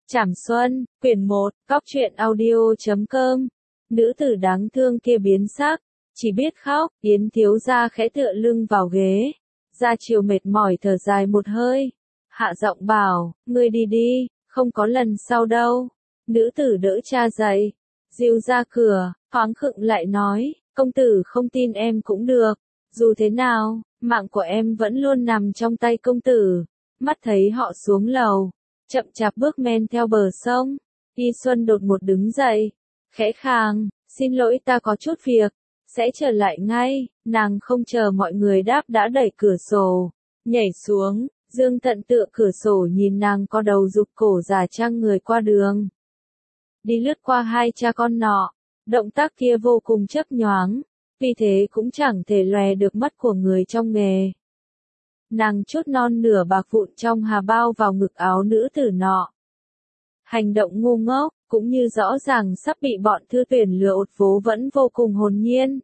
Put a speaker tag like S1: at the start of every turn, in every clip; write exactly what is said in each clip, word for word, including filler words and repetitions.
S1: Trảm Xuân, quyển một, cóc truyện audio chấm com. Nữ tử đáng thương kia biến sắc, chỉ biết khóc. Yến thiếu gia khẽ tựa lưng vào ghế, ra chiều mệt mỏi thở dài một hơi, hạ giọng bảo, ngươi đi đi, không có lần sau đâu. Nữ tử đỡ cha dậy, dìu ra cửa, thoáng khựng lại nói, công tử không tin em cũng được, dù thế nào, mạng của em vẫn luôn nằm trong tay công tử. Mắt thấy họ xuống lầu, chậm chạp bước men theo bờ sông, Y Xuân đột một đứng dậy, khẽ khàng, xin lỗi ta có chút việc, sẽ trở lại ngay. Nàng không chờ mọi người đáp đã đẩy cửa sổ, nhảy xuống. Dương Tận tựa cửa sổ nhìn nàng co đầu rụt cổ giả trang người qua đường, đi lướt qua hai cha con nọ, động tác kia vô cùng chớp nhoáng, vì thế cũng chẳng thể lòe được mắt của người trong nghề. Nàng chút non nửa bạc vụn trong hà bao vào ngực áo nữ tử nọ. Hành động ngu ngốc, cũng như rõ ràng sắp bị bọn Thư Tuyển lừa ột vố vẫn vô cùng hồn nhiên.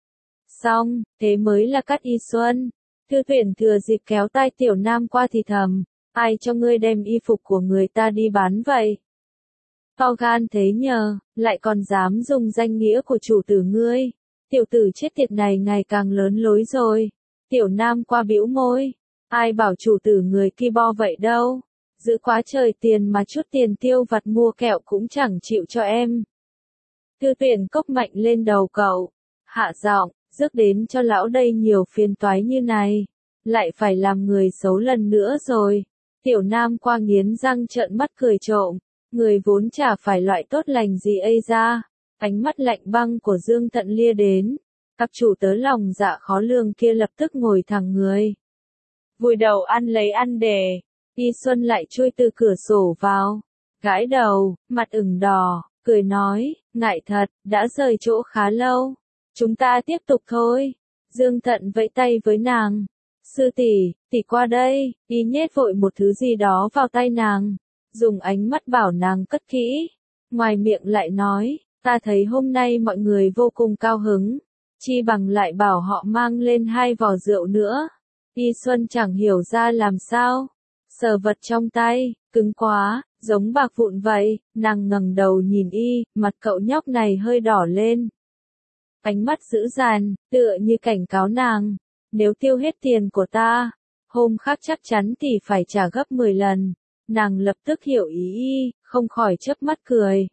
S1: Xong, thế mới là cắt Y Xuân. Thư Tuyển thừa dịp kéo tay Tiểu Nam qua thì thầm, ai cho ngươi đem y phục của người ta đi bán vậy? To gan thế nhờ, lại còn dám dùng danh nghĩa của chủ tử ngươi. Tiểu tử chết tiệt này ngày càng lớn lối rồi. Tiểu Nam qua bĩu môi, ai bảo chủ tử người ki bo vậy đâu, giữ quá trời tiền mà chút tiền tiêu vặt mua kẹo cũng chẳng chịu cho em. Thư Tuyển cốc mạnh lên đầu cậu, hạ giọng, rước đến cho lão đây nhiều phiền toái như này, lại phải làm người xấu lần nữa rồi. Tiểu Nam qua nghiến răng trợn mắt cười trộm, người vốn chả phải loại tốt lành gì ây ra. Ánh mắt lạnh băng của Dương Tận lia đến, cặp chủ tớ lòng dạ khó lường kia lập tức ngồi thẳng người, vùi đầu ăn lấy ăn để. Y Xuân lại chui từ cửa sổ vào, gãi đầu, mặt ửng đỏ, cười nói, ngại thật, đã rời chỗ khá lâu, chúng ta tiếp tục thôi. Dương Tận vẫy tay với nàng, sư tỷ, tỷ qua đây. Y nhét vội một thứ gì đó vào tay nàng, dùng ánh mắt bảo nàng cất kỹ, ngoài miệng lại nói, ta thấy hôm nay mọi người vô cùng cao hứng, chi bằng lại bảo họ mang lên hai vò rượu nữa. Y Xuân chẳng hiểu ra làm sao, sờ vật trong tay, cứng quá, giống bạc vụn vậy. Nàng ngẩng đầu nhìn Y, mặt cậu nhóc này hơi đỏ lên, ánh mắt dữ dằn, tựa như cảnh cáo nàng, nếu tiêu hết tiền của ta, hôm khác chắc chắn tỷ phải trả gấp mười lần. Nàng lập tức hiểu ý Y, không khỏi chớp mắt cười,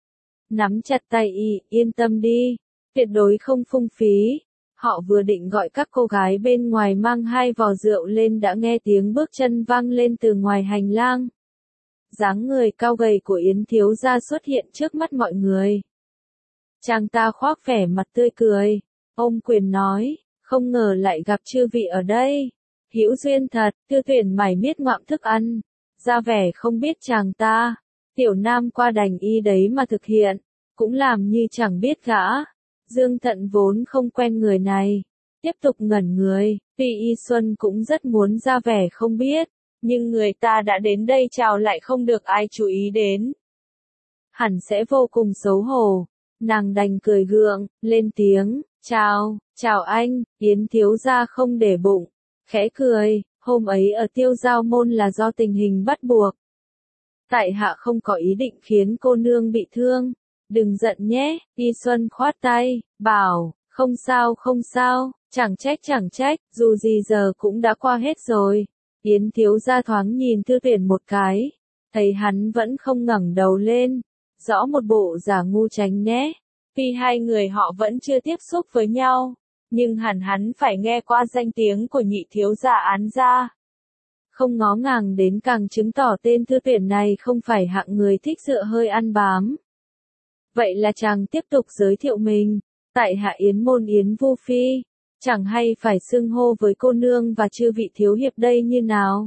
S1: nắm chặt tay Y, yên tâm đi, tuyệt đối không phung phí. Họ vừa định gọi các cô gái bên ngoài mang hai vò rượu lên đã nghe tiếng bước chân vang lên từ ngoài hành lang. Dáng người cao gầy của Yến thiếu gia xuất hiện trước mắt mọi người. Chàng ta khoác vẻ mặt tươi cười, ôm quyền nói, không ngờ lại gặp chư vị ở đây. Hữu duyên thật. Thư Tuyển mải miết ngoạm thức ăn, ra vẻ không biết chàng ta. Tiểu Nam qua đành y đấy mà thực hiện, cũng làm như chẳng biết gã. Dương Tận vốn không quen người này, tiếp tục ngẩn người, tuy Y Xuân cũng rất muốn ra vẻ không biết, nhưng người ta đã đến đây chào lại không được ai chú ý đến, hẳn sẽ vô cùng xấu hổ. Nàng đành cười gượng, lên tiếng, chào, chào anh. Yến thiếu gia không để bụng, khẽ cười, hôm ấy ở Tiêu Giao Môn là do tình hình bắt buộc. Tại hạ không có ý định khiến cô nương bị thương. Đừng giận nhé. Y Xuân khoát tay, bảo, không sao không sao, chẳng trách chẳng trách, dù gì giờ cũng đã qua hết rồi. Yến thiếu gia thoáng nhìn Thư Tuyển một cái, thấy hắn vẫn không ngẩng đầu lên, rõ một bộ giả ngu tránh né. Vì hai người họ vẫn chưa tiếp xúc với nhau, nhưng hẳn hắn phải nghe qua danh tiếng của nhị thiếu gia Án gia. Không ngó ngàng đến càng chứng tỏ tên Thư Tuyển này không phải hạng người thích dựa hơi ăn bám. Vậy là chàng tiếp tục giới thiệu mình, tại hạ Yến môn Yến Vu Phi, chẳng hay phải xưng hô với cô nương và chư vị thiếu hiệp đây như nào.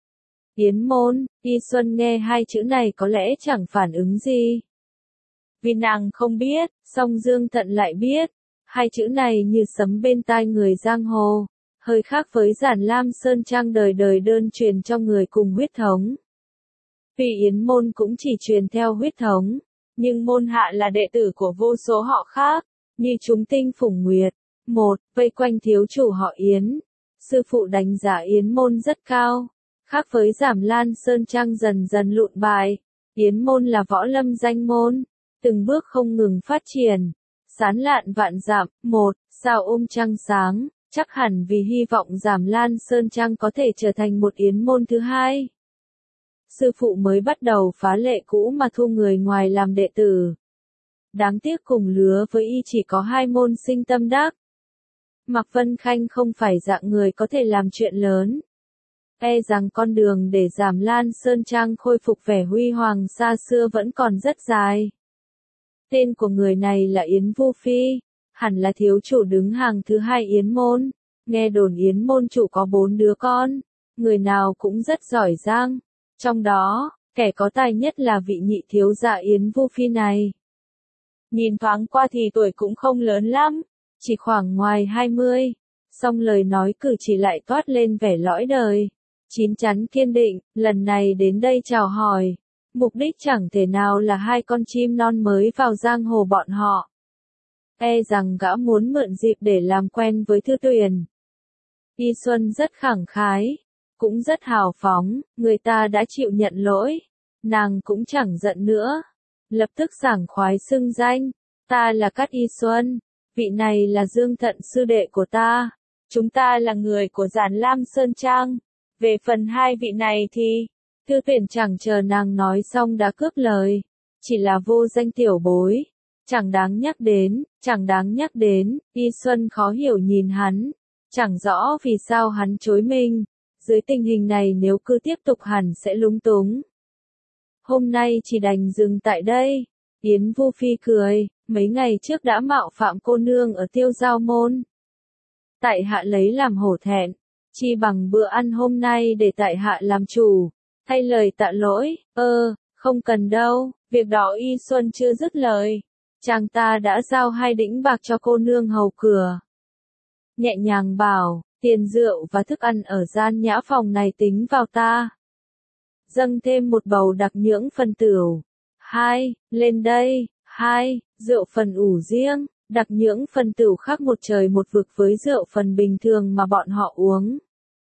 S1: Yến môn. Y Xuân nghe hai chữ này có lẽ chẳng phản ứng gì, vì nàng không biết, song Dương Tận lại biết. Hai chữ này như sấm bên tai người giang hồ, hơi khác với Giản Lam Sơn Trang đời đời đơn truyền cho người cùng huyết thống. Vì Yến môn cũng chỉ truyền theo huyết thống, nhưng môn hạ là đệ tử của vô số họ khác, như chúng tinh Phùng Nguyệt. Một, vây quanh thiếu chủ họ Yến. Sư phụ đánh giá Yến môn rất cao, khác với Giảm Lan Sơn Trang dần dần lụn bại, Yến môn là võ lâm danh môn, từng bước không ngừng phát triển, sán lạn vạn dặm. Một, sao ôm trăng sáng, chắc hẳn vì hy vọng Giảm Lan Sơn Trang có thể trở thành một yến môn thứ hai. Sư phụ mới bắt đầu phá lệ cũ mà thu người ngoài làm đệ tử. Đáng tiếc cùng lứa với y chỉ có hai môn sinh tâm đắc. Mạc Vân Khanh không phải dạng người có thể làm chuyện lớn. E rằng con đường để Giảm Lan Sơn Trang khôi phục vẻ huy hoàng xa xưa vẫn còn rất dài. Tên của người này là Yến Vu Phi, hẳn là thiếu chủ đứng hàng thứ hai Yến môn. Nghe đồn Yến môn chủ có bốn đứa con, người nào cũng rất giỏi giang. Trong đó, kẻ có tài nhất là vị nhị thiếu gia Yến Vu Phi này. Nhìn thoáng qua thì tuổi cũng không lớn lắm, chỉ khoảng ngoài hai mươi, song lời nói cử chỉ lại toát lên vẻ lõi đời, chín chắn kiên định. Lần này đến đây chào hỏi, mục đích chẳng thể nào là hai con chim non mới vào giang hồ bọn họ. E rằng gã muốn mượn dịp để làm quen với Thư Tuyền. Y Xuân rất khẳng khái, cũng rất hào phóng, người ta đã chịu nhận lỗi, nàng cũng chẳng giận nữa, lập tức sảng khoái xưng danh, ta là Cát Y Xuân, vị này là Dương Thận sư đệ của ta, chúng ta là người của Giản Lam Sơn Trang, về phần hai vị này thì, Thư Tuyền chẳng chờ nàng nói xong đã cướp lời, chỉ là vô danh tiểu bối, chẳng đáng nhắc đến, chẳng đáng nhắc đến. Y Xuân khó hiểu nhìn hắn, chẳng rõ vì sao hắn chối mình. Dưới tình hình này nếu cứ tiếp tục hẳn sẽ lúng túng. Hôm nay chỉ đành dừng tại đây. Yến Vu Phi cười, mấy ngày trước đã mạo phạm cô nương ở Tiêu Giao môn. Tại hạ lấy làm hổ thẹn, chi bằng bữa ăn hôm nay để tại hạ làm chủ, thay lời tạ lỗi. Ơ, không cần đâu, việc đó Y Xuân chưa dứt lời. Chàng ta đã giao hai đĩnh bạc cho cô nương hầu cửa. Nhẹ nhàng bảo, tiền rượu và thức ăn ở gian nhã phòng này tính vào ta. Dâng thêm một bầu đặc nhưỡng phần tửu. Hai, lên đây. Hai, rượu phần ủ riêng. Đặc nhưỡng phần tửu khác một trời một vực với rượu phần bình thường mà bọn họ uống.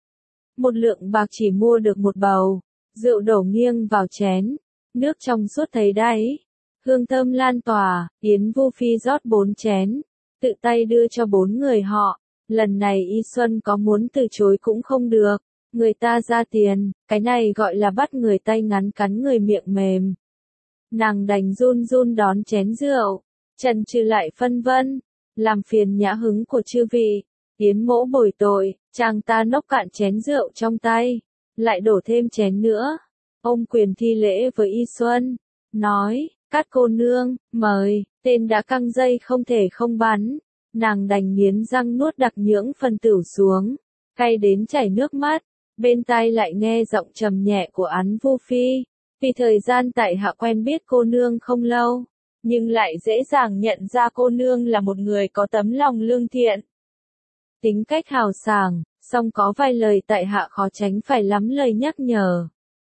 S1: Một lượng bạc chỉ mua được một bầu. Rượu đổ nghiêng vào chén. Nước trong suốt thấy đáy. Hương thơm lan tỏa. Yến Vu Phi rót bốn chén, tự tay đưa cho bốn người họ. Lần này Y Xuân có muốn từ chối cũng không được, người ta ra tiền, cái này gọi là bắt người tay ngắn cắn người miệng mềm. Nàng đành run run đón chén rượu, chần chừ lại phân vân, làm phiền nhã hứng của chư vị. Yến mỗ bồi tội, chàng ta nốc cạn chén rượu trong tay, lại đổ thêm chén nữa. Ôm quyền thi lễ với Y Xuân, nói, Cát cô nương, mời. Tên đã căng dây không thể không bắn. Nàng đành nghiến răng nuốt đặc nhưỡng phần tửu xuống, cay đến chảy nước mắt, bên tai lại nghe giọng trầm nhẹ của Án Vu Phi. Vì thời gian tại hạ quen biết cô nương không lâu, nhưng lại dễ dàng nhận ra cô nương là một người có tấm lòng lương thiện. Tính cách hào sảng, song có vài lời tại hạ khó tránh phải lắm lời nhắc nhở.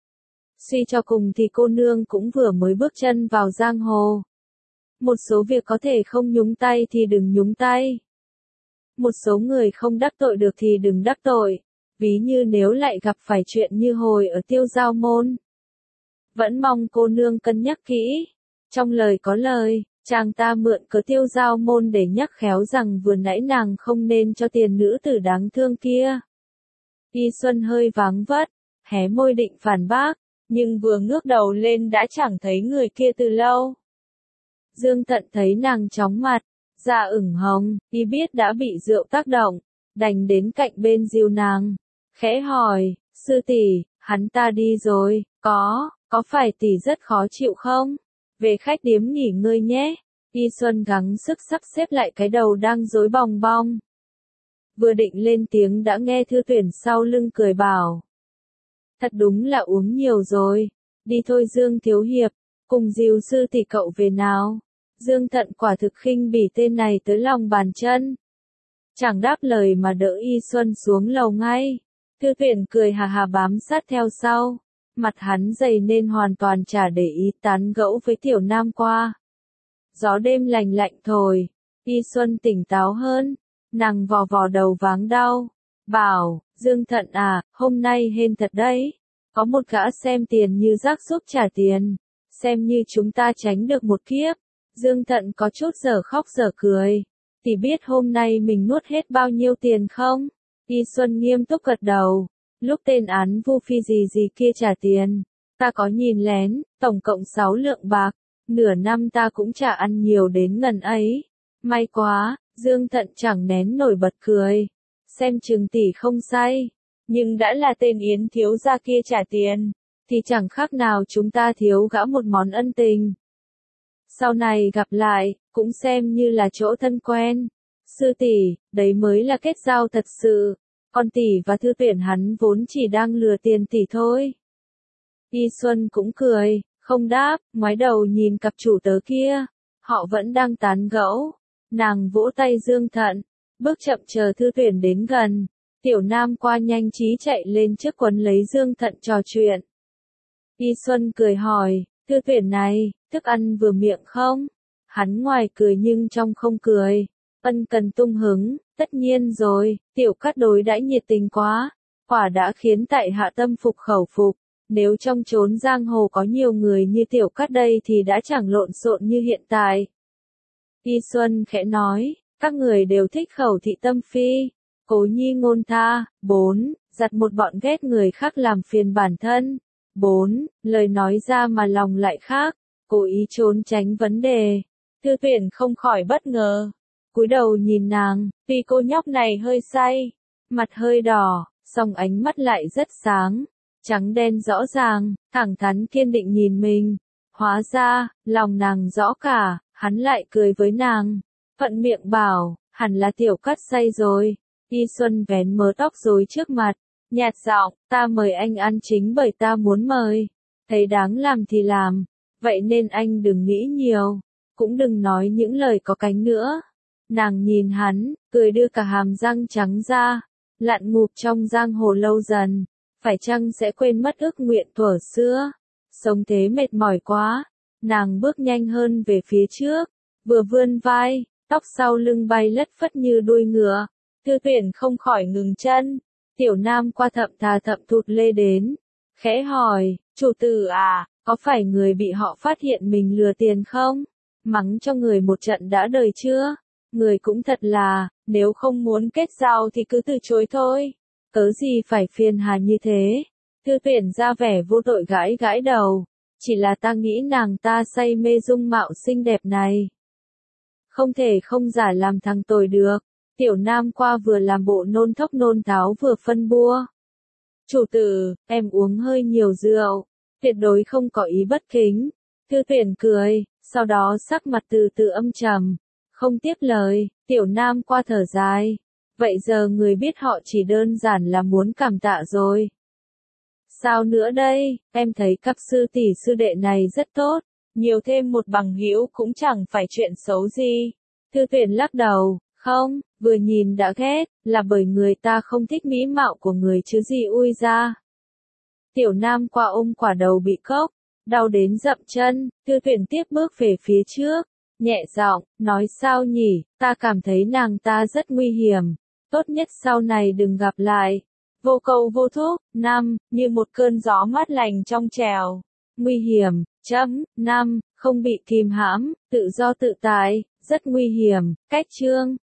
S1: Suy cho cùng thì cô nương cũng vừa mới bước chân vào giang hồ. Một số việc có thể không nhúng tay thì đừng nhúng tay. Một số người không đắc tội được thì đừng đắc tội. Ví như nếu lại gặp phải chuyện như hồi ở Tiêu Giao môn. Vẫn mong cô nương cân nhắc kỹ. Trong lời có lời, chàng ta mượn cớ Tiêu Giao môn để nhắc khéo rằng vừa nãy nàng không nên cho tiền nữ tử đáng thương kia. Y Xuân hơi váng vất, hé môi định phản bác, nhưng vừa ngước đầu lên đã chẳng thấy người kia từ lâu. Dương Thận thấy nàng chóng mặt, da ửng hồng, y biết đã bị rượu tác động, đành đến cạnh bên dìu nàng, khẽ hỏi, sư tỷ, hắn ta đi rồi, có, có phải tỷ rất khó chịu không? Về khách điếm nghỉ ngơi nhé. Y Xuân gắng sức sắp xếp lại cái đầu đang rối bòng bong. Vừa định lên tiếng đã nghe Thư Tuyển sau lưng cười bảo. Thật đúng là uống nhiều rồi, đi thôi Dương Thiếu Hiệp, cùng dìu sư tỷ cậu về nào. Dương Thận quả thực khinh bỉ tên này tới lòng bàn chân. Chẳng đáp lời mà đỡ Y Xuân xuống lầu ngay. Thư Tuyển cười hà hà bám sát theo sau. Mặt hắn dày nên hoàn toàn chả để ý tán gẫu với tiểu nam qua. Gió đêm lành lạnh thổi, Y Xuân tỉnh táo hơn. Nàng vò vò đầu váng đau. Bảo, Dương Thận à, hôm nay hên thật đấy. Có một gã xem tiền như rác giúp trả tiền. xem như chúng ta tránh được một kiếp. Dương Thận có chút dở khóc dở cười. Tỷ biết hôm nay mình nuốt hết bao nhiêu tiền không? Y Xuân nghiêm túc gật đầu. Lúc tên án Vu Phi gì gì kia trả tiền, ta có nhìn lén, tổng cộng sáu lượng bạc. Nửa năm ta cũng chả ăn nhiều đến ngần ấy. May quá, Dương Thận chẳng nén nổi bật cười. Xem chừng tỷ không say. Nhưng đã là tên Yến thiếu gia kia trả tiền, thì chẳng khác nào chúng ta thiếu gã một món ân tình. Sau này gặp lại, cũng xem như là chỗ thân quen. Sư tỷ, đấy mới là kết giao thật sự. Còn tỷ và Thư Tuyển hắn vốn chỉ đang lừa tiền tỷ thôi. Y Xuân cũng cười, không đáp, ngoái đầu nhìn cặp chủ tớ kia. Họ vẫn đang tán gẫu. Nàng vỗ tay Dương Thận, bước chậm chờ Thư Tuyển đến gần. Tiểu Nam qua nhanh trí chạy lên trước quấn lấy Dương Thận trò chuyện. Y Xuân cười hỏi, Thư Tuyển này, thức ăn vừa miệng không? Hắn ngoài cười nhưng trong không cười. Ân cần tung hứng, tất nhiên rồi, tiểu cát đối đãi nhiệt tình quá. Quả đã khiến tại hạ tâm phục khẩu phục. Nếu trong chốn giang hồ có nhiều người như tiểu cát đây thì đã chẳng lộn xộn như hiện tại. Y Xuân khẽ nói, các người đều thích khẩu thị tâm phi. Cố nhi ngôn tha. Bốn. Giặt một bọn ghét người khác làm phiền bản thân. Bốn. Lời nói ra mà lòng lại khác. Cố ý trốn tránh vấn đề. Thư Tuyển không khỏi bất ngờ. Cúi đầu nhìn nàng, tuy cô nhóc này hơi say, mặt hơi đỏ, song ánh mắt lại rất sáng, trắng đen rõ ràng, thẳng thắn kiên định nhìn mình. Hóa ra, lòng nàng rõ cả, hắn lại cười với nàng. Phận miệng bảo, hẳn là tiểu cát say rồi. Y Xuân vén mớ tóc rối trước mặt, nhạt giọng, ta mời anh ăn chính bởi ta muốn mời. Thấy đáng làm thì làm, vậy nên anh đừng nghĩ nhiều, cũng đừng nói những lời có cánh nữa. Nàng nhìn hắn, cười đưa cả hàm răng trắng ra, lặn ngụp trong giang hồ lâu dần, phải chăng sẽ quên mất ước nguyện thuở xưa. Sống thế mệt mỏi quá, nàng bước nhanh hơn về phía trước, vừa vươn vai, tóc sau lưng bay lất phất như đuôi ngựa. Thư Tuyển không khỏi ngừng chân, Tiểu Nam qua thậm thà thậm thụt lê đến, khẽ hỏi, chủ tử à, có phải người bị họ phát hiện mình lừa tiền không? Mắng cho người một trận đã đời chưa? Người cũng thật là, nếu không muốn kết giao thì cứ từ chối thôi. Cớ gì phải phiền hà như thế? Thư Tuyển ra vẻ vô tội gãi gãi đầu. Chỉ là ta nghĩ nàng ta say mê dung mạo xinh đẹp này. Không thể không giả làm thằng tồi được. Tiểu Nam qua vừa làm bộ nôn thốc nôn tháo vừa phân bua. Chủ tử, em uống hơi nhiều rượu. Tuyệt đối không có ý bất kính. Thư Tuyển cười, sau đó sắc mặt từ từ âm trầm. Không tiếp lời, Tiểu Nam qua thở dài. Vậy giờ người biết họ chỉ đơn giản là muốn cảm tạ rồi. Sao nữa đây, em thấy cặp sư tỷ sư đệ này rất tốt. Nhiều thêm một bằng hữu cũng chẳng phải chuyện xấu gì. Thư Tuyển lắc đầu, không, vừa nhìn đã ghét, là bởi người ta không thích mỹ mạo của người chứ gì ui ra. Tiểu Nam qua ôm quả đầu bị cốc, đau đến dậm chân, Thư Tuyển tiếp bước về phía trước. Nhẹ giọng, nói sao nhỉ, ta cảm thấy nàng ta rất nguy hiểm. Tốt nhất sau này đừng gặp lại. Vô cầu vô thúc, năm, như một cơn gió mát lành trong trèo. Nguy hiểm, chấm, năm, không bị kìm hãm, tự do tự tại, rất nguy hiểm, cách chương.